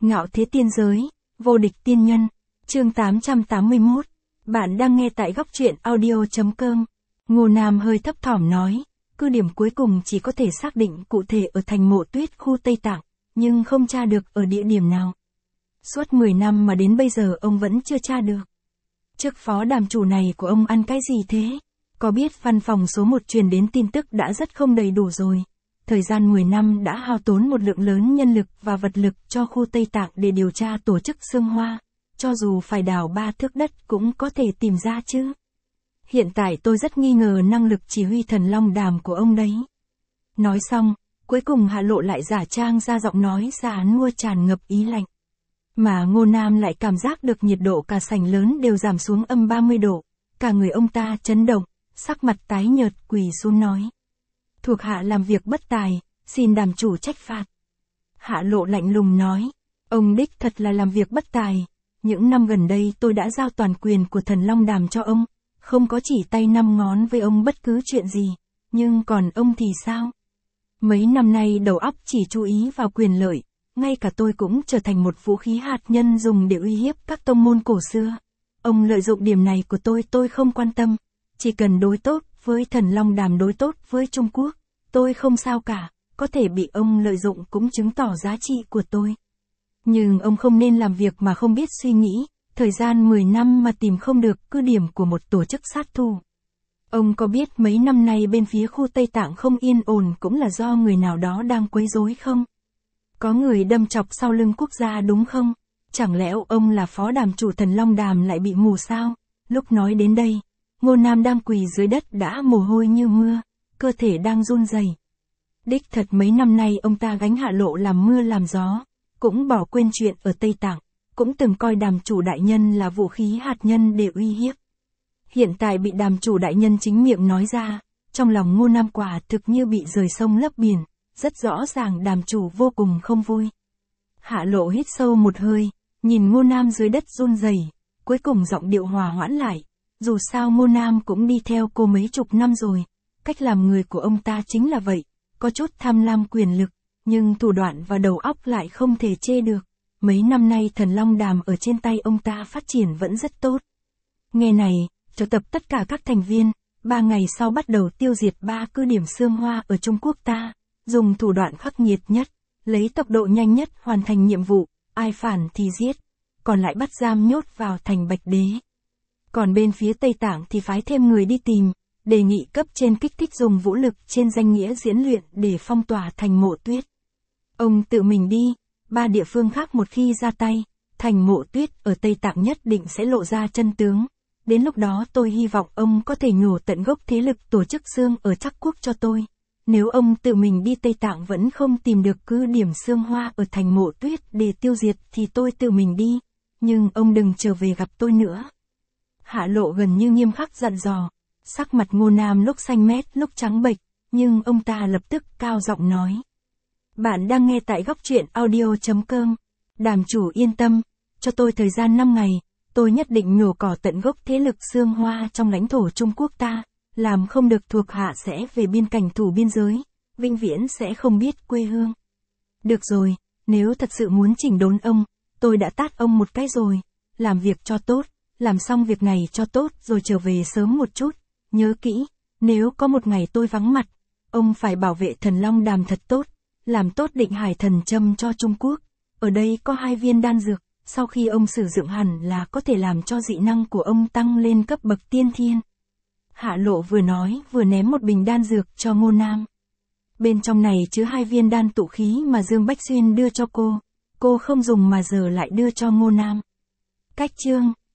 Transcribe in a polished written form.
Ngạo thế tiên giới, vô địch tiên nhân, chương 881. Bạn đang nghe tại góc truyện audio.com. Ngô Nam hơi thấp thỏm nói, cứ điểm cuối cùng chỉ có thể xác định cụ thể ở thành Mộ Tuyết khu Tây Tạng, nhưng không tra được ở địa điểm nào. Suốt 10 năm mà đến bây giờ ông vẫn chưa tra được. Chức phó đàm chủ này của ông ăn cái gì thế? Có biết văn phòng số 1 truyền đến tin tức đã rất không đầy đủ rồi. Thời gian 10 năm đã hao tốn một lượng lớn nhân lực và vật lực cho khu Tây Tạng để điều tra tổ chức Xương Hoa. Cho dù phải đào 3 thước đất cũng có thể tìm ra chứ. Hiện tại tôi rất nghi ngờ năng lực chỉ huy Thần Long Đàm của ông đấy. Nói xong, cuối cùng Hạ Lộ lại giả trang ra giọng nói già nua tràn ngập ý lạnh. Mà Ngô Nam lại cảm giác được nhiệt độ cả sảnh lớn đều giảm xuống âm 30 độ. Cả người ông ta chấn động, sắc mặt tái nhợt quỳ xuống nói. Thuộc hạ làm việc bất tài, xin đàm chủ trách phạt. Hạ Lộ lạnh lùng nói. Ông đích thật là làm việc bất tài. Những năm gần đây tôi đã giao toàn quyền của Thần Long Đàm cho ông. Không có chỉ tay 5 ngón với ông bất cứ chuyện gì. Nhưng còn ông thì sao? Mấy năm nay đầu óc chỉ chú ý vào quyền lợi. Ngay cả tôi cũng trở thành một vũ khí hạt nhân dùng để uy hiếp các tông môn cổ xưa. Ông lợi dụng điểm này của tôi không quan tâm. Chỉ cần đối tốt với Thần Long Đàm, đối tốt với Trung Quốc, tôi không sao cả. Có thể bị ông lợi dụng cũng chứng tỏ giá trị của tôi. Nhưng ông không nên làm việc mà không biết suy nghĩ. Thời gian 10 năm mà tìm không được cứ điểm của một tổ chức sát thủ. Ông có biết mấy năm nay bên phía khu Tây Tạng không yên ổn cũng là do người nào đó đang quấy rối không? Có người đâm chọc sau lưng quốc gia đúng không? Chẳng lẽ ông là phó đàm chủ Thần Long Đàm lại bị mù sao? Lúc nói đến đây, Ngô Nam đang quỳ dưới đất đã mồ hôi như mưa, cơ thể đang run rẩy. Đích thật mấy năm nay ông ta gánh Hạ Lộ làm mưa làm gió, cũng bỏ quên chuyện ở Tây Tạng, cũng từng coi đàm chủ đại nhân là vũ khí hạt nhân để uy hiếp. Hiện tại bị đàm chủ đại nhân chính miệng nói ra, trong lòng Ngô Nam quả thực như bị rời sông lấp biển, rất rõ ràng đàm chủ vô cùng không vui. Hạ Lộ hít sâu một hơi, nhìn Ngô Nam dưới đất run rẩy, cuối cùng giọng điệu hòa hoãn lại. Dù sao Ngô Nam cũng đi theo cô mấy chục năm rồi, cách làm người của ông ta chính là vậy, có chút tham lam quyền lực, nhưng thủ đoạn và đầu óc lại không thể chê được. Mấy năm nay Thần Long Đàm ở trên tay ông ta phát triển vẫn rất tốt. Nghe này, triệu tập tất cả các thành viên, 3 ngày sau bắt đầu tiêu diệt 3 cứ điểm Xương Hoa ở Trung Quốc ta, dùng thủ đoạn khắc nghiệt nhất, lấy tốc độ nhanh nhất hoàn thành nhiệm vụ, ai phản thì giết, còn lại bắt giam nhốt vào thành Bạch Đế. Còn bên phía Tây Tạng thì phái thêm người đi tìm, đề nghị cấp trên kích thích dùng vũ lực trên danh nghĩa diễn luyện để phong tỏa thành Mộ Tuyết. Ông tự mình đi, 3 địa phương khác một khi ra tay, thành Mộ Tuyết ở Tây Tạng nhất định sẽ lộ ra chân tướng. Đến lúc đó tôi hy vọng ông có thể nhổ tận gốc thế lực tổ chức Xương ở Trắc Quốc cho tôi. Nếu ông tự mình đi Tây Tạng vẫn không tìm được cứ điểm Xương Hoa ở thành Mộ Tuyết để tiêu diệt thì tôi tự mình đi. Nhưng ông đừng trở về gặp tôi nữa. Hạ Lộ gần như nghiêm khắc dặn dò. Sắc mặt Ngô Nam lúc xanh mét lúc trắng bệch, nhưng ông ta lập tức cao giọng nói. Bạn đang nghe tại góc truyện audio.com. Đàm chủ yên tâm, cho tôi thời gian 5 ngày, tôi nhất định nhổ cỏ tận gốc thế lực Xương Hoa trong lãnh thổ Trung Quốc ta, làm không được thuộc hạ sẽ về biên cảnh thủ biên giới, vĩnh viễn sẽ không biết quê hương. Được rồi, nếu thật sự muốn chỉnh đốn ông, tôi đã tát ông một cái rồi, làm việc cho tốt, làm xong việc này cho tốt rồi trở về sớm một chút, nhớ kỹ, nếu có một ngày tôi vắng mặt, ông phải bảo vệ Thần Long Đàm thật tốt, làm tốt Định Hải Thần Châm cho Trung Quốc, ở đây có 2 viên đan dược, sau khi ông sử dụng hẳn là có thể làm cho dị năng của ông tăng lên cấp bậc tiên thiên. Hạ Lộ vừa nói vừa ném một bình đan dược cho Ngô Nam. Bên trong này chứa 2 viên đan tụ khí mà Dương Bách Xuyên đưa cho cô không dùng mà giờ lại đưa cho Ngô Nam. Cách chương